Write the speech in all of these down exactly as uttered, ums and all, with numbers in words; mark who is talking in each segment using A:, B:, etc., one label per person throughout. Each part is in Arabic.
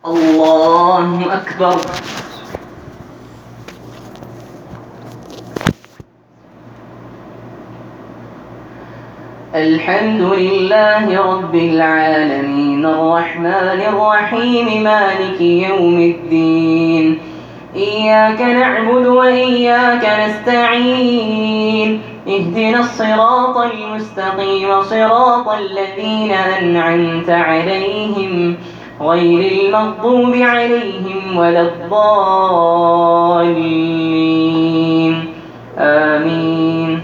A: الله أكبر. الحمد لله رب العالمين الرحمن الرحيم مالك يوم الدين. إياك نعبد وإياك نستعين. اهدنا الصراط المستقيم صراط الذين أنعمت عليهم غير المغضوب عليهم ولا الضالين. آمين.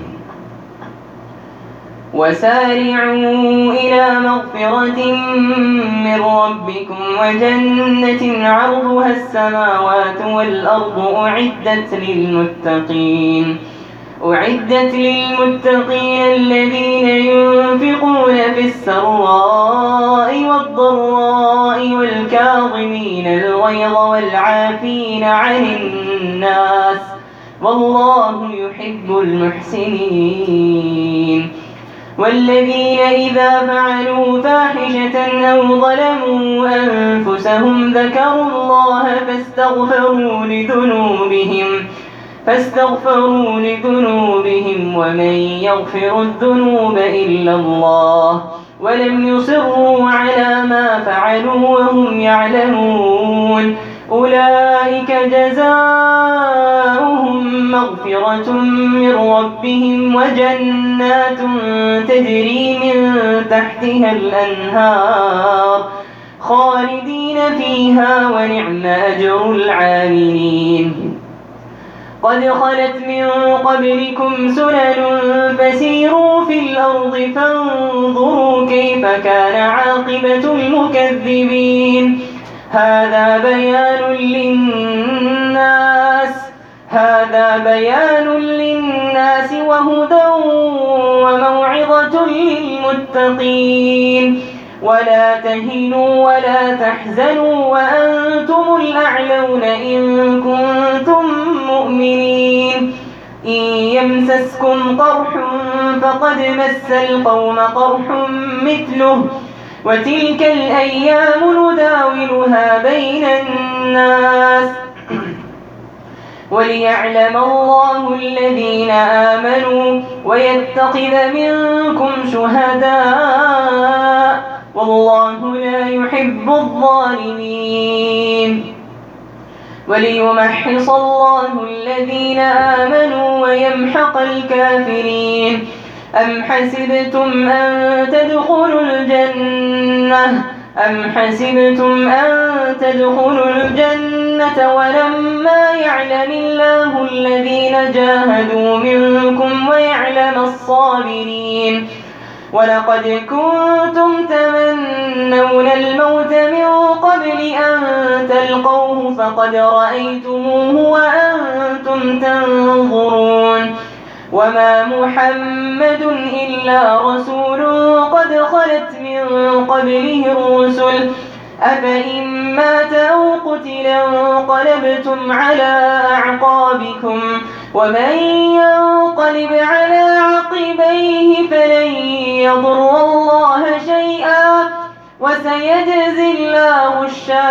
A: وسارعوا إلى مغفرة من ربكم وجنة عرضها السماوات والأرض أعدت للمتقين أعدت للمتقين الذين ينفقون في السراء والضراء والكاظمين الغيظ والعافين عن الناس والله يحب المحسنين. والذين إذا فعلوا فاحشة أو ظلموا أنفسهم ذكروا الله فاستغفروا لذنوبهم فاستغفروا لذنوبهم ومن يغفر الذنوب إلا الله ولم يصروا على ما فعلوا وهم يعلمون أولئك جزاؤهم مغفرة من ربهم وجنات تجري من تحتها الأنهار خالدين فيها ونعم أجر العاملين. قد خلت من قبلكم سنن فسيروا في الأرض فانظروا كيف كان عاقبة المكذبين. هذا بيان للناس هذا بيان للناس وهدى وموعظة للمتقين. ولا تهنوا ولا تحزنوا وأنتم الأعلون إن كنتم مؤمنين. إن يمسسكم قرح فقد مس القوم قرح مثله وتلك الأيام نداولها بين الناس وليعلم الله الذين آمنوا ويتخذ منكم شهداء والله لا يحب الظالمين. وليمحص الله الذين آمنوا ويمحق الكافرين. أم حسبتم أن تدخلوا الجنة أم حسبتم أن تدخلوا الجنة ولما يعلم الله الذين جاهدوا منكم ويعلم الصابرين. ولقد كنتم تمنون الموت من قبل أن تلقوه فقد رأيتموه وأنتم تنظرون. وما محمد إلا رسول قد خلت من قبله الرسل أفإن مات أو قتل انقلبتم على أعقابكم ومن ينقلب على عقبيه فلن يضر الله شيئا وسيجزي الله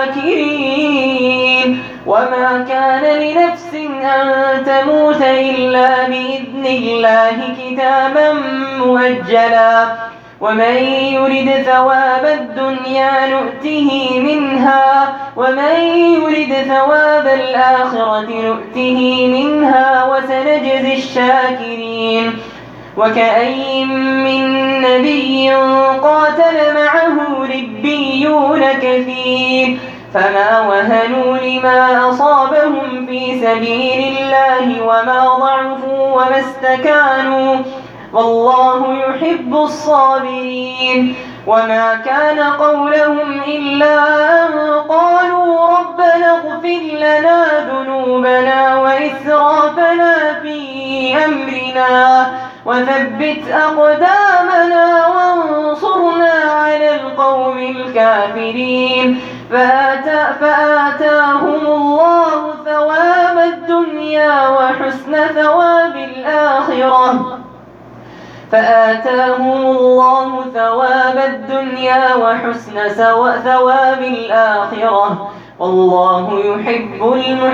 A: الشاكرين. وما كان لنفس أن تموت إلا بإذن الله كتابا مؤجلا ومن يرد ثواب الدنيا نؤته منها ومن يرد ثواب الآخرة نؤته منها وسنجزي الشاكرين. وكأين من نبي قاتل معه ربيون كثير فما وهنوا لما أصابهم في سبيل الله وما ضعفوا وما استكانوا والله يحب الصابرين. وما كان قولهم إلا أن قالوا ربنا اغفر لنا ذنوبنا وإسرافنا في أمرنا وثبت أقدامنا وانصرنا على القوم الكافرين. فآتا فآتاهم الله ثواب الدنيا وحسن ثواب الآخرة فآتاهم الله ثواب الدنيا وحسن ثواب الآخرة، والله يحب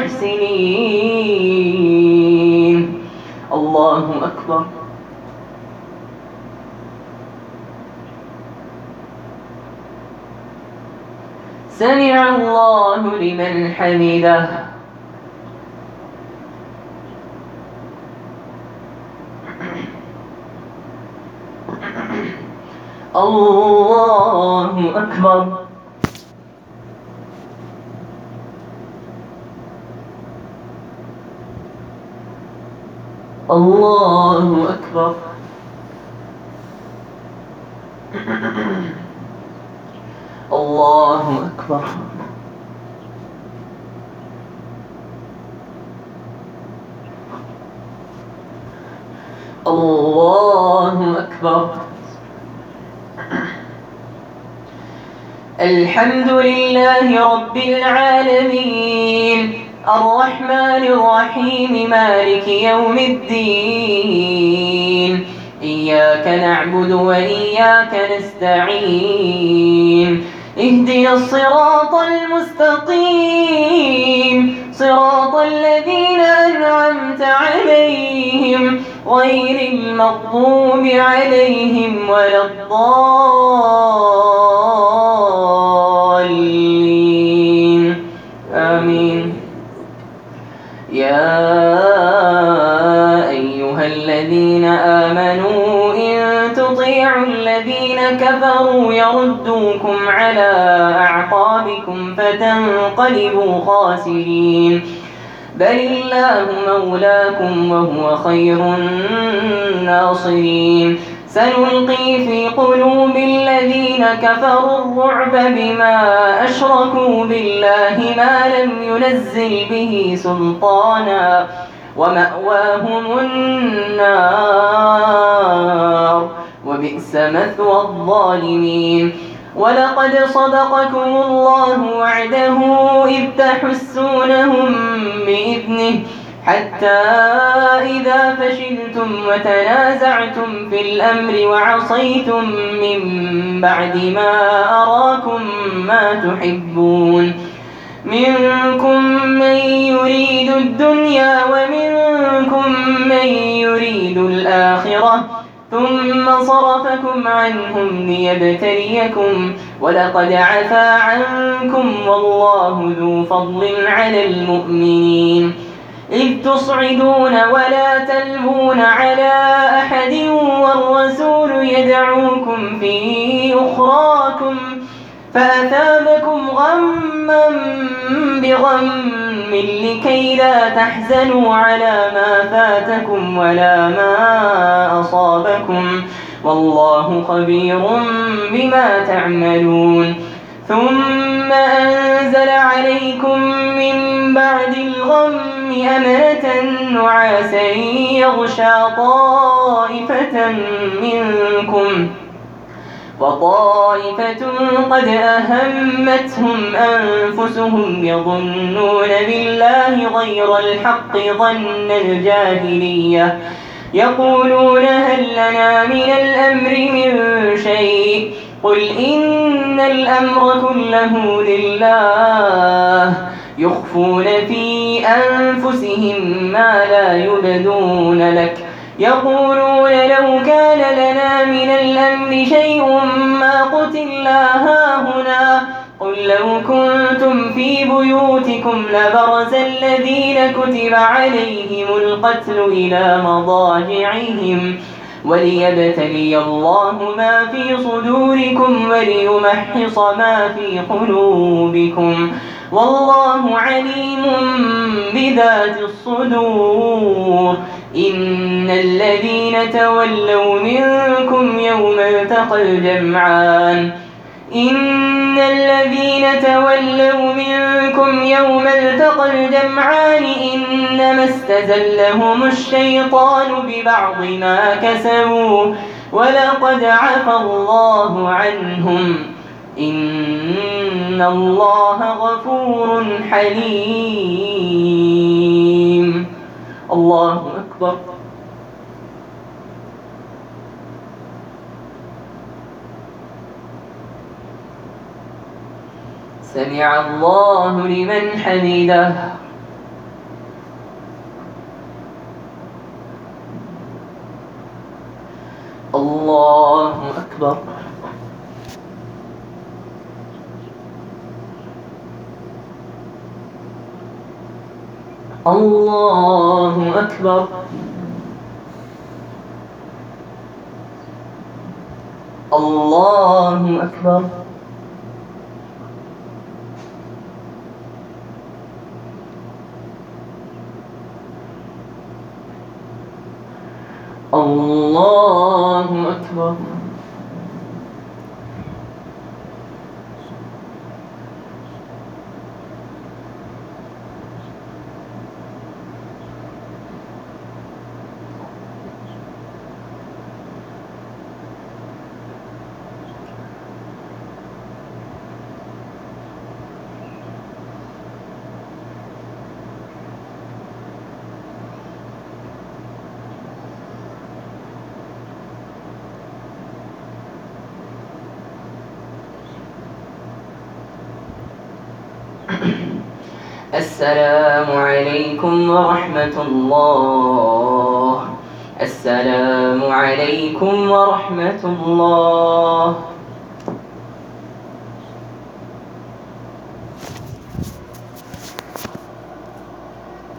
A: المحسنين. الله أكبر. سمع الله لمن حمده. الله أكبر. الله أكبر. الله أكبر. الله أكبر. الحمد لله رب العالمين، الرحمن الرحيم، مالك يوم الدين. إياك نعبد وإياك نستعين. اهدنا الصراط المستقيم، صراط الذين أنعمت عليهم غير المغضوب عليهم ولا الضالين. آمين. يا أيها الذين آمنوا إن تطيعوا الذين كفروا يردوكم على أعقابكم فتنقلبوا خاسرين. بل الله مولاكم وهو خير الناصرين. سنلقي في قلوب الذين كفروا الرعب بما أشركوا بالله ما لم ينزل به سلطانا، ومأواهم النار، وبئس مثوى الظالمين. ولقد صدقكم الله وعده إذ تحسونهم بإذنه، حتى إذا فشلتم وتنازعتم في الأمر وعصيتم من بعد ما أراكم ما تحبون، منكم من يريد الدنيا ومنكم من يريد الآخرة، ثم صرفكم عنهم ليبتليكم، ولقد عفا عنكم والله ذو فضل على المؤمنين. إذ تصعدون ولا تلوون على أحد والرسول يدعوكم في أخراكم فأثابكم غما بغم لكي لا تحزنوا على ما فاتكم ولا ما أصابكم، والله خبير بما تعملون. ثم أنزل عليكم من بعد الغم أمنة نعاسا يغشى طائفة منكم، وطائفة قد أهمتهم أنفسهم يظنون بالله غير الحق ظن الجاهلية، يقولون هل لنا من الأمر من شيء، قل إن الأمر كله لله، يخفون في أنفسهم ما لا يبدون لك، يقولون لو كان لنا من الأمر شيء ما قتلنا هاهنا، قل لو كنتم في بيوتكم لبرز الذين كتب عليهم القتل إلى مضاجعهم، وليبتلي الله ما في صدوركم وليمحص ما في قلوبكم، والله عليم بذات الصدور. إن الذين تولوا منكم يوم التقى الجمعان إن الذين تولوا منكم يوم التقى الجمعان إنما استزلهم الشيطان ببعض ما كسبوا، ولقد عفا الله عنهم، إن الله غفور حليم. الله أكبر. سمع الله لمن حمده. الله أكبر. الله أكبر. الله أكبر. الله أكبر. السلام عليكم ورحمة الله. السلام عليكم ورحمة الله.